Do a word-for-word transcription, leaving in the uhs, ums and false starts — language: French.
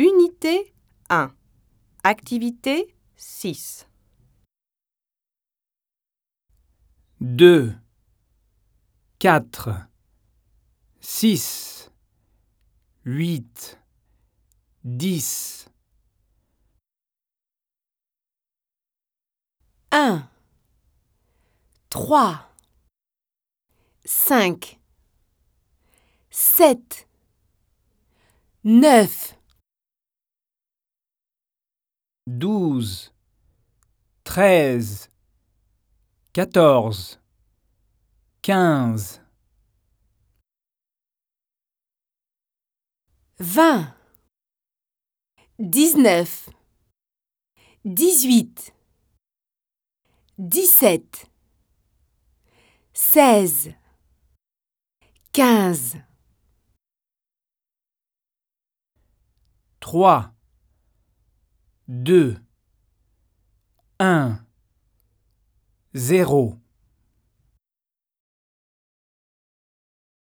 Unité un. Activité six. deux, quatre, six, huit, dix. un, trois, cinq, sept, neuf, douze, treize, quatorze, quinze, vingt, dix-neuf, dix-huit, dix-sept, seize, quinze, trois, deux, un, zéro.